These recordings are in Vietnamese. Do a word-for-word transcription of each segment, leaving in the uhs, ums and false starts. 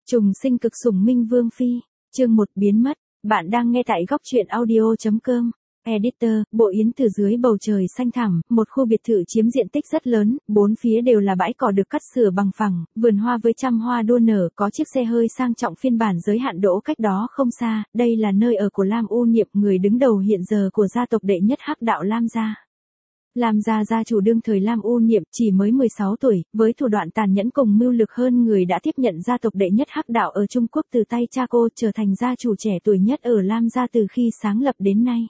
Trùng sinh cực sủng Minh Vương Phi, chương một biến mất, bạn đang nghe tại góc truyện audio.com. Editor, Bộ Yến từ dưới bầu trời xanh thẳm, một khu biệt thự chiếm diện tích rất lớn, bốn phía đều là bãi cỏ được cắt sửa bằng phẳng, vườn hoa với trăm hoa đua nở, có chiếc xe hơi sang trọng phiên bản giới hạn đỗ cách đó không xa, đây là nơi ở của Lam U Niệm, người đứng đầu hiện giờ của gia tộc đệ nhất Hắc Đạo Lam gia. Lam gia gia chủ đương thời Lam U Niệm chỉ mới mười sáu tuổi, với thủ đoạn tàn nhẫn cùng mưu lược hơn người đã tiếp nhận gia tộc đệ nhất Hắc Đạo ở Trung Quốc từ tay cha cô, trở thành gia chủ trẻ tuổi nhất ở Lam gia từ khi sáng lập đến nay.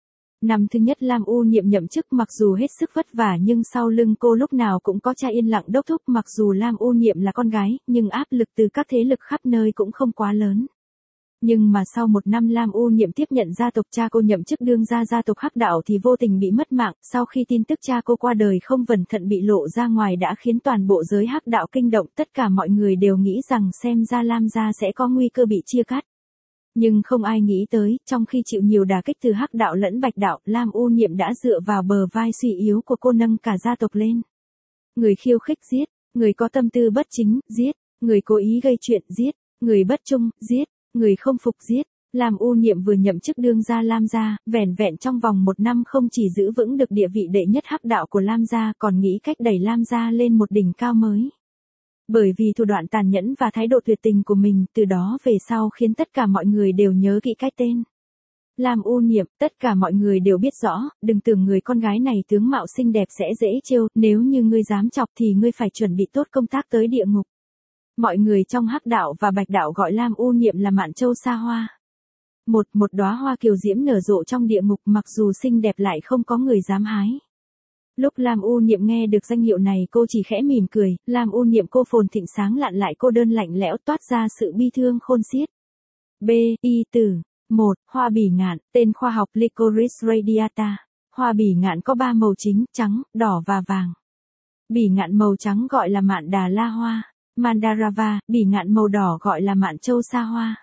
Năm thứ nhất Lam U Niệm nhậm chức, mặc dù hết sức vất vả nhưng sau lưng cô lúc nào cũng có cha yên lặng đốc thúc. Mặc dù Lam U Niệm là con gái, nhưng áp lực từ các thế lực khắp nơi cũng không quá lớn. Nhưng mà sau một năm Lam U Niệm tiếp nhận gia tộc cha cô nhậm chức đương gia gia tộc Hắc Đạo thì vô tình bị mất mạng. Sau khi tin tức cha cô qua đời không cẩn thận bị lộ ra ngoài đã khiến toàn bộ giới Hắc Đạo kinh động, tất cả mọi người đều nghĩ rằng xem ra Lam gia sẽ có nguy cơ bị chia cắt. Nhưng không ai nghĩ tới, trong khi chịu nhiều đả kích từ Hắc Đạo lẫn Bạch Đạo, Lam U Niệm đã dựa vào bờ vai suy yếu của cô nâng cả gia tộc lên. Người khiêu khích giết, người có tâm tư bất chính, giết, người cố ý gây chuyện, giết, người bất trung, giết, người không phục, giết. Lam U Niệm vừa nhậm chức đương gia Lam gia, vẻn vẹn trong vòng một năm không chỉ giữ vững được địa vị đệ nhất Hắc Đạo của Lam gia, còn nghĩ cách đẩy Lam gia lên một đỉnh cao mới. Bởi vì thủ đoạn tàn nhẫn và thái độ tuyệt tình của mình, từ đó về sau khiến tất cả mọi người đều nhớ kỹ cái tên Lam U Niệm. Tất cả mọi người đều biết rõ, đừng tưởng người con gái này tướng mạo xinh đẹp sẽ dễ trêu, nếu như ngươi dám chọc thì ngươi phải chuẩn bị tốt công tác tới địa ngục. Mọi người trong Hắc Đạo và Bạch Đạo gọi Lam U Niệm là Mạn Châu Sa Hoa. Một một đóa hoa kiều diễm nở rộ trong địa ngục, mặc dù xinh đẹp lại không có người dám hái. Lúc Lam U Niệm nghe được danh hiệu này cô chỉ khẽ mỉm cười. Lam U Niệm cô phồn thịnh sáng lạn lại cô đơn lạnh lẽo, toát ra sự bi thương khôn xiết. B. Y tử. một. Hoa bỉ ngạn, tên khoa học Lycoris radiata. Hoa bỉ ngạn có ba màu chính, trắng, đỏ và vàng. Bỉ ngạn màu trắng gọi là Mạn Đà La Hoa. Mandarava, bỉ ngạn màu đỏ gọi là Mạn Châu Sa Hoa.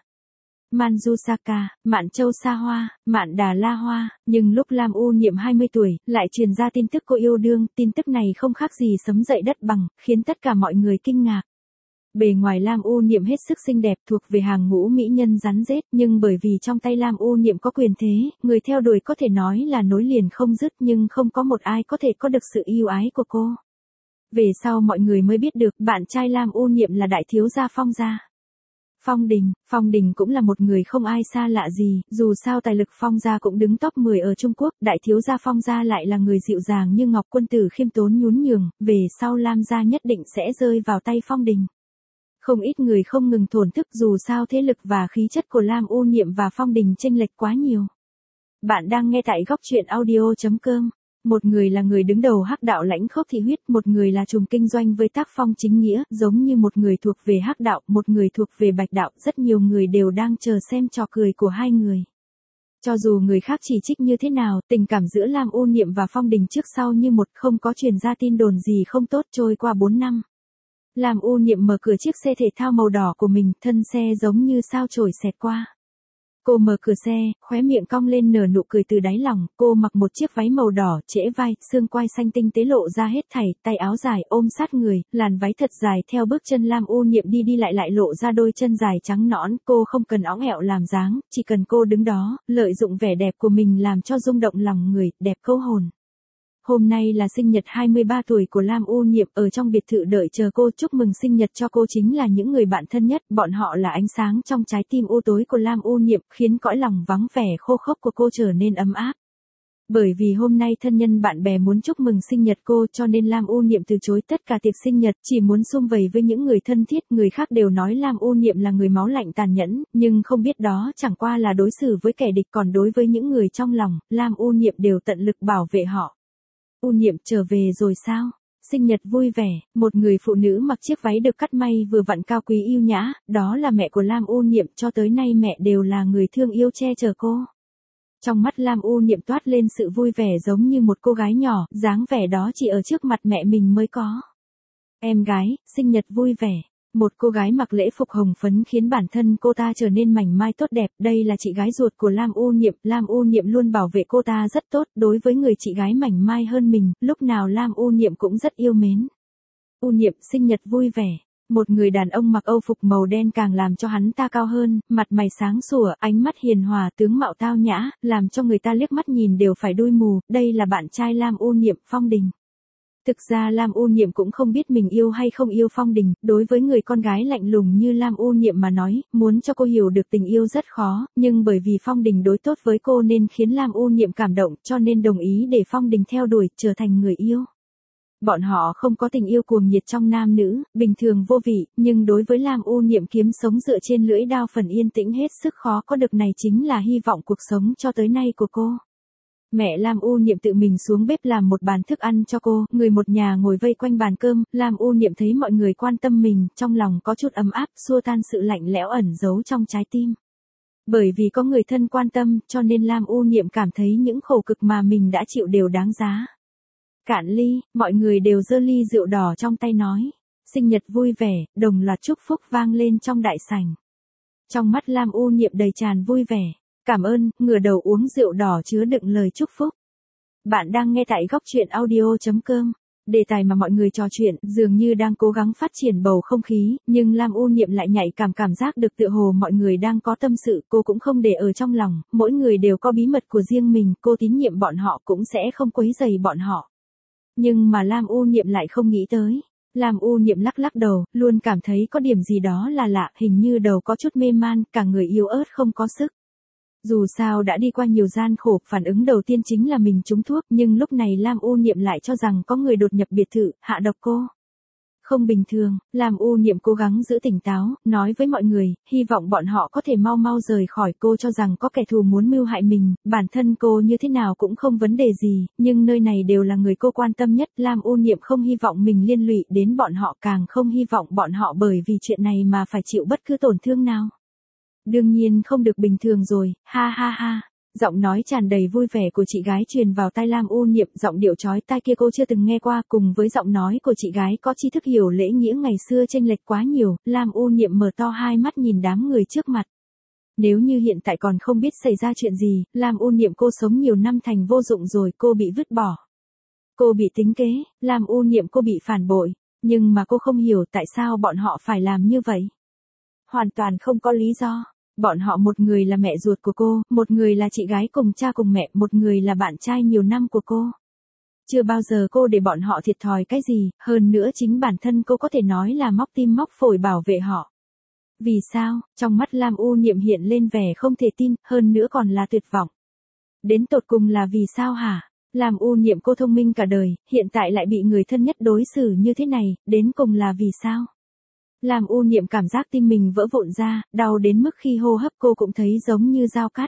Manjusaka, Mạn Châu Sa Hoa, Mạn Đà La Hoa. Nhưng lúc Lam U Niệm hai mươi tuổi, lại truyền ra tin tức cô yêu đương, tin tức này không khác gì sấm dậy đất bằng, khiến tất cả mọi người kinh ngạc. Bề ngoài Lam U Niệm hết sức xinh đẹp, thuộc về hàng ngũ mỹ nhân rắn rết, nhưng bởi vì trong tay Lam U Niệm có quyền thế, người theo đuổi có thể nói là nối liền không dứt, nhưng không có một ai có thể có được sự yêu ái của cô. Về sau mọi người mới biết được, bạn trai Lam U Niệm là đại thiếu gia Phong gia. Phong Đình, Phong Đình cũng là một người không ai xa lạ gì, dù sao tài lực Phong gia cũng đứng top mười ở Trung Quốc, đại thiếu gia Phong gia lại là người dịu dàng như ngọc, quân tử khiêm tốn nhún nhường, về sau Lam gia nhất định sẽ rơi vào tay Phong Đình. Không ít người không ngừng thổn thức, dù sao thế lực và khí chất của Lam U Niệm và Phong Đình chênh lệch quá nhiều. Bạn đang nghe tại góc truyện audio.com. Một người là người đứng đầu Hắc Đạo lãnh khốc thị huyết, một người là trùm kinh doanh với tác phong chính nghĩa, giống như một người thuộc về Hắc Đạo, một người thuộc về Bạch Đạo, rất nhiều người đều đang chờ xem trò cười của hai người. Cho dù người khác chỉ trích như thế nào, tình cảm giữa Lam U Niệm và Phong Đình trước sau như một, không có truyền ra tin đồn gì không tốt. Trôi qua bốn năm, Lam U Niệm mở cửa chiếc xe thể thao màu đỏ của mình, thân xe giống như sao chổi xẹt qua. Cô mở cửa xe, khóe miệng cong lên nở nụ cười từ đáy lòng, cô mặc một chiếc váy màu đỏ, trễ vai, xương quai xanh tinh tế lộ ra hết thảy, tay áo dài ôm sát người, làn váy thật dài theo bước chân Lam U Niệm đi đi lại lại lộ ra đôi chân dài trắng nõn, cô không cần óng ẹo làm dáng, chỉ cần cô đứng đó, lợi dụng vẻ đẹp của mình làm cho rung động lòng người, đẹp câu hồn. Hôm nay là sinh nhật hai mươi ba tuổi của Lam U Niệm, ở trong biệt thự đợi chờ cô chúc mừng sinh nhật cho cô chính là những người bạn thân nhất, bọn họ là ánh sáng trong trái tim u tối của Lam U Niệm, khiến cõi lòng vắng vẻ khô khốc của cô trở nên ấm áp. Bởi vì hôm nay thân nhân bạn bè muốn chúc mừng sinh nhật cô, cho nên Lam U Niệm từ chối tất cả tiệc sinh nhật, chỉ muốn sum vầy với những người thân thiết. Người khác đều nói Lam U Niệm là người máu lạnh tàn nhẫn, nhưng không biết đó chẳng qua là đối xử với kẻ địch, còn đối với những người trong lòng, Lam U Niệm đều tận lực bảo vệ họ. U Niệm trở về rồi sao? Sinh nhật vui vẻ, một người phụ nữ mặc chiếc váy được cắt may vừa vặn cao quý yêu nhã, đó là mẹ của Lam U Niệm, cho tới nay mẹ đều là người thương yêu che chở cô. Trong mắt Lam U Niệm toát lên sự vui vẻ giống như một cô gái nhỏ, dáng vẻ đó chỉ ở trước mặt mẹ mình mới có. Em gái, sinh nhật vui vẻ. Một cô gái mặc lễ phục hồng phấn khiến bản thân cô ta trở nên mảnh mai tốt đẹp, đây là chị gái ruột của Lam U Niệm, Lam U Niệm luôn bảo vệ cô ta rất tốt, đối với người chị gái mảnh mai hơn mình, lúc nào Lam U Niệm cũng rất yêu mến. U Niệm sinh nhật vui vẻ. Một người đàn ông mặc âu phục màu đen càng làm cho hắn ta cao hơn, mặt mày sáng sủa, ánh mắt hiền hòa, tướng mạo tao nhã, làm cho người ta liếc mắt nhìn đều phải đuôi mù, đây là bạn trai Lam U Niệm, Phong Đình. Thực ra Lam U Niệm cũng không biết mình yêu hay không yêu Phong Đình, đối với người con gái lạnh lùng như Lam U Niệm mà nói, muốn cho cô hiểu được tình yêu rất khó, nhưng bởi vì Phong Đình đối tốt với cô nên khiến Lam U Niệm cảm động, cho nên đồng ý để Phong Đình theo đuổi, trở thành người yêu. Bọn họ không có tình yêu cuồng nhiệt trong nam nữ, bình thường vô vị, nhưng đối với Lam U Niệm kiếm sống dựa trên lưỡi đao phần yên tĩnh hết sức khó có được này chính là hy vọng cuộc sống cho tới nay của cô. Mẹ Lam U Niệm tự mình xuống bếp làm một bàn thức ăn cho cô, người một nhà ngồi vây quanh bàn cơm, Lam U Niệm thấy mọi người quan tâm mình, trong lòng có chút ấm áp, xua tan sự lạnh lẽo ẩn giấu trong trái tim. Bởi vì có người thân quan tâm, cho nên Lam U Niệm cảm thấy những khổ cực mà mình đã chịu đều đáng giá. Cạn ly, mọi người đều giơ ly rượu đỏ trong tay nói. Sinh nhật vui vẻ, đồng loạt chúc phúc vang lên trong đại sảnh. Trong mắt Lam U Niệm đầy tràn vui vẻ. Cảm ơn, ngửa đầu uống rượu đỏ chứa đựng lời chúc phúc. Bạn đang nghe tại góc truyện audio chấm com. Đề tài mà mọi người trò chuyện dường như đang cố gắng phát triển bầu không khí, nhưng Lam U Niệm lại nhạy cảm cảm giác được tựa hồ mọi người đang có tâm sự, cô cũng không để ở trong lòng, mỗi người đều có bí mật của riêng mình, cô tín nhiệm bọn họ cũng sẽ không quấy rầy bọn họ. Nhưng mà Lam U Niệm lại không nghĩ tới. Lam U Niệm lắc lắc đầu, luôn cảm thấy có điểm gì đó là lạ, hình như đầu có chút mê man, cả người yếu ớt không có sức. Dù sao đã đi qua nhiều gian khổ, phản ứng đầu tiên chính là mình trúng thuốc, nhưng lúc này Lam U Niệm lại cho rằng có người đột nhập biệt thự, hạ độc cô. Không bình thường, Lam U Niệm cố gắng giữ tỉnh táo, nói với mọi người, hy vọng bọn họ có thể mau mau rời khỏi cô, cho rằng có kẻ thù muốn mưu hại mình, bản thân cô như thế nào cũng không vấn đề gì, nhưng nơi này đều là người cô quan tâm nhất, Lam U Niệm không hy vọng mình liên lụy đến bọn họ, càng không hy vọng bọn họ bởi vì chuyện này mà phải chịu bất cứ tổn thương nào. Đương nhiên không được bình thường rồi, ha ha ha. Giọng nói tràn đầy vui vẻ của chị gái truyền vào tai Lam U Niệm, giọng điệu chói tai kia cô chưa từng nghe qua, cùng với giọng nói của chị gái có tri thức hiểu lễ nghĩa ngày xưa chênh lệch quá nhiều, Lam U Niệm mở to hai mắt nhìn đám người trước mặt. Nếu như hiện tại còn không biết xảy ra chuyện gì, Lam U Niệm cô sống nhiều năm thành vô dụng rồi, cô bị vứt bỏ. Cô bị tính kế, Lam U Niệm cô bị phản bội, nhưng mà cô không hiểu tại sao bọn họ phải làm như vậy. Hoàn toàn không có lý do. Bọn họ một người là mẹ ruột của cô, một người là chị gái cùng cha cùng mẹ, một người là bạn trai nhiều năm của cô. Chưa bao giờ cô để bọn họ thiệt thòi cái gì, hơn nữa chính bản thân cô có thể nói là móc tim móc phổi bảo vệ họ. Vì sao? Trong mắt Lam U Niệm hiện lên vẻ không thể tin, hơn nữa còn là tuyệt vọng. Đến tột cùng là vì sao hả? Lam U Niệm cô thông minh cả đời, hiện tại lại bị người thân nhất đối xử như thế này, đến cùng là vì sao? Lam U Niệm cảm giác tim mình vỡ vụn ra, đau đến mức khi hô hấp cô cũng thấy giống như dao cắt.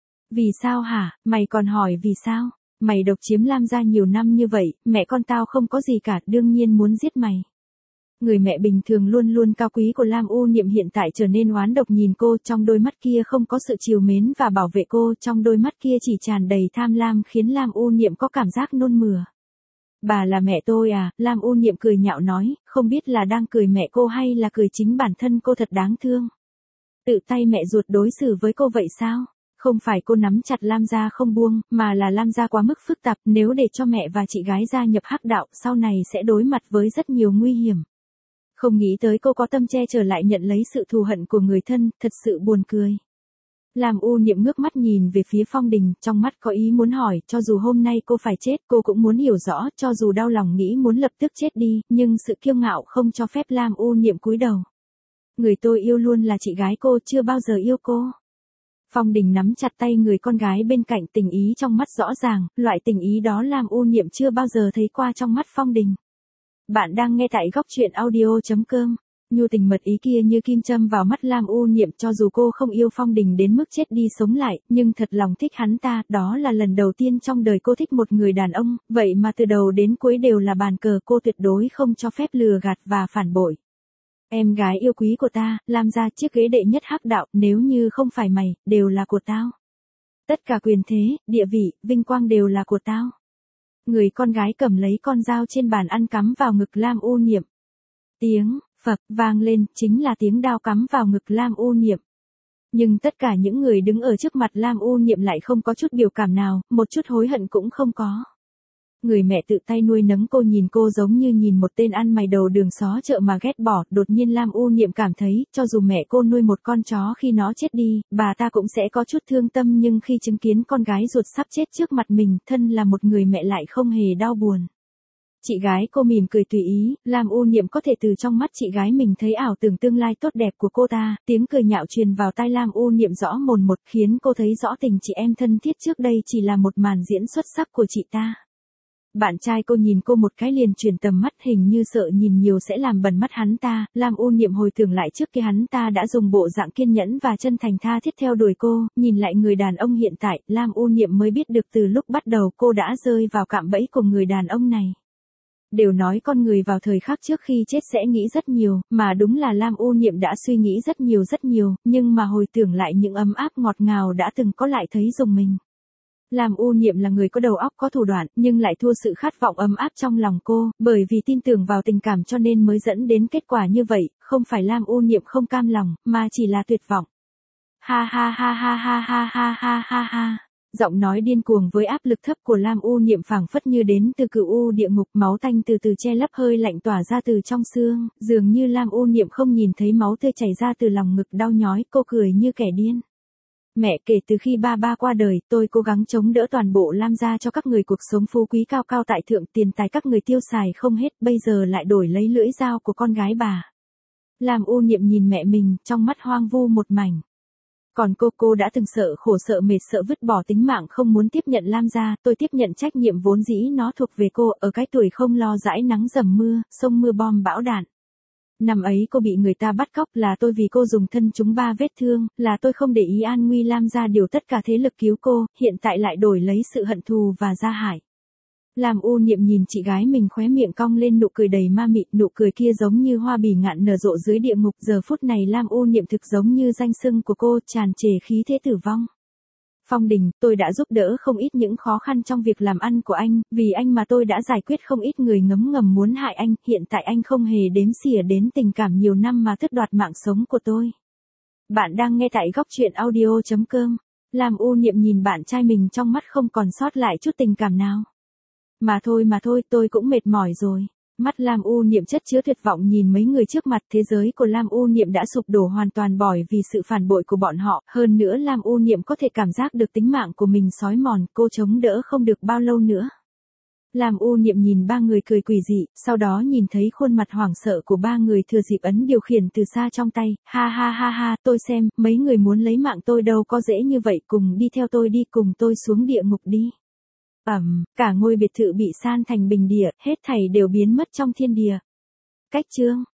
Vì sao hả? Mày còn hỏi vì sao? Mày độc chiếm Lam gia nhiều năm như vậy, mẹ con tao không có gì cả, đương nhiên muốn giết mày. Người mẹ bình thường luôn luôn cao quý của Lam U Niệm hiện tại trở nên oán độc nhìn cô, trong đôi mắt kia không có sự trìu mến và bảo vệ cô, trong đôi mắt kia chỉ tràn đầy tham lam khiến Lam U Niệm có cảm giác nôn mửa. Bà là mẹ tôi à? Lam U Niệm cười nhạo nói, không biết là đang cười mẹ cô hay là cười chính bản thân cô, thật đáng thương. Tự tay mẹ ruột đối xử với cô vậy sao? Không phải cô nắm chặt Lam gia không buông, mà là Lam gia quá mức phức tạp, nếu để cho mẹ và chị gái gia nhập hắc đạo, sau này sẽ đối mặt với rất nhiều nguy hiểm. Không nghĩ tới cô có tâm che chở lại nhận lấy sự thù hận của người thân, thật sự buồn cười. Lam U Niệm ngước mắt nhìn về phía Phong Đình, trong mắt có ý muốn hỏi, cho dù hôm nay cô phải chết, cô cũng muốn hiểu rõ, cho dù đau lòng nghĩ muốn lập tức chết đi, nhưng sự kiêu ngạo không cho phép Lam U Niệm cúi đầu. Người tôi yêu luôn là chị gái cô, chưa bao giờ yêu cô. Phong Đình nắm chặt tay người con gái bên cạnh, tình ý trong mắt rõ ràng, loại tình ý đó Lam U Niệm chưa bao giờ thấy qua trong mắt Phong Đình. Bạn đang nghe tại góc truyện audio chấm com. Nhu tình mật ý kia như kim châm vào mắt Lam U Niệm, cho dù cô không yêu Phong Đình đến mức chết đi sống lại, nhưng thật lòng thích hắn ta, đó là lần đầu tiên trong đời cô thích một người đàn ông, vậy mà từ đầu đến cuối đều là bàn cờ, cô tuyệt đối không cho phép lừa gạt và phản bội. Em gái yêu quý của ta, Lam gia chiếc ghế đệ nhất hắc đạo, nếu như không phải mày, đều là của tao. Tất cả quyền thế, địa vị, vinh quang đều là của tao. Người con gái cầm lấy con dao trên bàn ăn cắm vào ngực Lam U Niệm. Tiếng phập vang lên, chính là tiếng đao cắm vào ngực Lam U Niệm. Nhưng tất cả những người đứng ở trước mặt Lam U Niệm lại không có chút biểu cảm nào, một chút hối hận cũng không có. Người mẹ tự tay nuôi nấng cô nhìn cô giống như nhìn một tên ăn mày đầu đường xó chợ mà ghét bỏ, đột nhiên Lam U Niệm cảm thấy, cho dù mẹ cô nuôi một con chó khi nó chết đi, bà ta cũng sẽ có chút thương tâm nhưng khi chứng kiến con gái ruột sắp chết trước mặt mình, thân là một người mẹ lại không hề đau buồn. Chị gái cô mỉm cười tùy ý, Lam U Niệm có thể từ trong mắt chị gái mình thấy ảo tưởng tương lai tốt đẹp của cô ta, tiếng cười nhạo truyền vào tai Lam U Niệm rõ mồn một khiến cô thấy rõ tình chị em thân thiết trước đây chỉ là một màn diễn xuất sắc của chị ta. Bạn trai cô nhìn cô một cái liền chuyển tầm mắt hình như sợ nhìn nhiều sẽ làm bẩn mắt hắn ta, Lam U Niệm hồi tưởng lại trước kia hắn ta đã dùng bộ dạng kiên nhẫn và chân thành tha thiết theo đuổi cô, nhìn lại người đàn ông hiện tại, Lam U Niệm mới biết được từ lúc bắt đầu cô đã rơi vào cạm bẫy của người đàn ông này. Đều nói con người vào thời khắc trước khi chết sẽ nghĩ rất nhiều, mà đúng là Lam U Niệm đã suy nghĩ rất nhiều rất nhiều, nhưng mà hồi tưởng lại những ấm áp ngọt ngào đã từng có lại thấy rùng mình. Lam U Niệm là người có đầu óc có thủ đoạn, nhưng lại thua sự khát vọng ấm áp trong lòng cô, bởi vì tin tưởng vào tình cảm cho nên mới dẫn đến kết quả như vậy, không phải Lam U Niệm không cam lòng, mà chỉ là tuyệt vọng. Ha ha ha ha ha ha ha ha ha ha. Giọng nói điên cuồng với áp lực thấp của Lam U Niệm phảng phất như đến từ cửu u địa ngục, máu tanh từ từ che lấp hơi lạnh tỏa ra từ trong xương, dường như Lam U Niệm không nhìn thấy máu tươi chảy ra từ lòng ngực đau nhói, cô cười như kẻ điên. Mẹ, kể từ khi ba ba qua đời, tôi cố gắng chống đỡ toàn bộ Lam gia cho các người cuộc sống phú quý cao cao tại thượng, tiền tài các người tiêu xài không hết, bây giờ lại đổi lấy lưỡi dao của con gái bà. Lam U Niệm nhìn mẹ mình, trong mắt hoang vu một mảnh. Còn cô, cô đã từng sợ khổ sợ mệt sợ vứt bỏ tính mạng không muốn tiếp nhận Lam gia, tôi tiếp nhận trách nhiệm vốn dĩ nó thuộc về cô, ở cái tuổi không lo dãi nắng dầm mưa, sông mưa bom bão đạn. Năm ấy cô bị người ta bắt cóc là tôi vì cô dùng thân chúng ba vết thương, là tôi không để ý an nguy Lam gia điều tất cả thế lực cứu cô, hiện tại lại đổi lấy sự hận thù và gia hại. Lam U Niệm nhìn chị gái mình khóe miệng cong lên nụ cười đầy ma mị, nụ cười kia giống như hoa bỉ ngạn nở rộ dưới địa ngục, giờ phút này Lam U Niệm thực giống như danh xưng của cô, tràn trề khí thế tử vong. Phong Đình, tôi đã giúp đỡ không ít những khó khăn trong việc làm ăn của anh, vì anh mà tôi đã giải quyết không ít người ngấm ngầm muốn hại anh, hiện tại anh không hề đếm xỉa đến tình cảm nhiều năm mà tước đoạt mạng sống của tôi. Bạn đang nghe tại góc truyện audio chấm com. Lam U Niệm nhìn bạn trai mình trong mắt không còn sót lại chút tình cảm nào. Mà thôi mà thôi, tôi cũng mệt mỏi rồi. Mắt Lam U Niệm chất chứa tuyệt vọng nhìn mấy người trước mặt, thế giới của Lam U Niệm đã sụp đổ hoàn toàn bởi vì sự phản bội của bọn họ, hơn nữa Lam U Niệm có thể cảm giác được tính mạng của mình xói mòn, cô chống đỡ không được bao lâu nữa. Lam U Niệm nhìn ba người cười quỷ dị, sau đó nhìn thấy khuôn mặt hoảng sợ của ba người thừa dịp ấn điều khiển từ xa trong tay, ha ha ha ha, tôi xem, mấy người muốn lấy mạng tôi đâu có dễ như vậy, cùng đi theo tôi đi, cùng tôi xuống địa ngục đi. Ẩm, cả ngôi biệt thự bị san thành bình địa, hết thảy đều biến mất trong thiên địa. Cách chương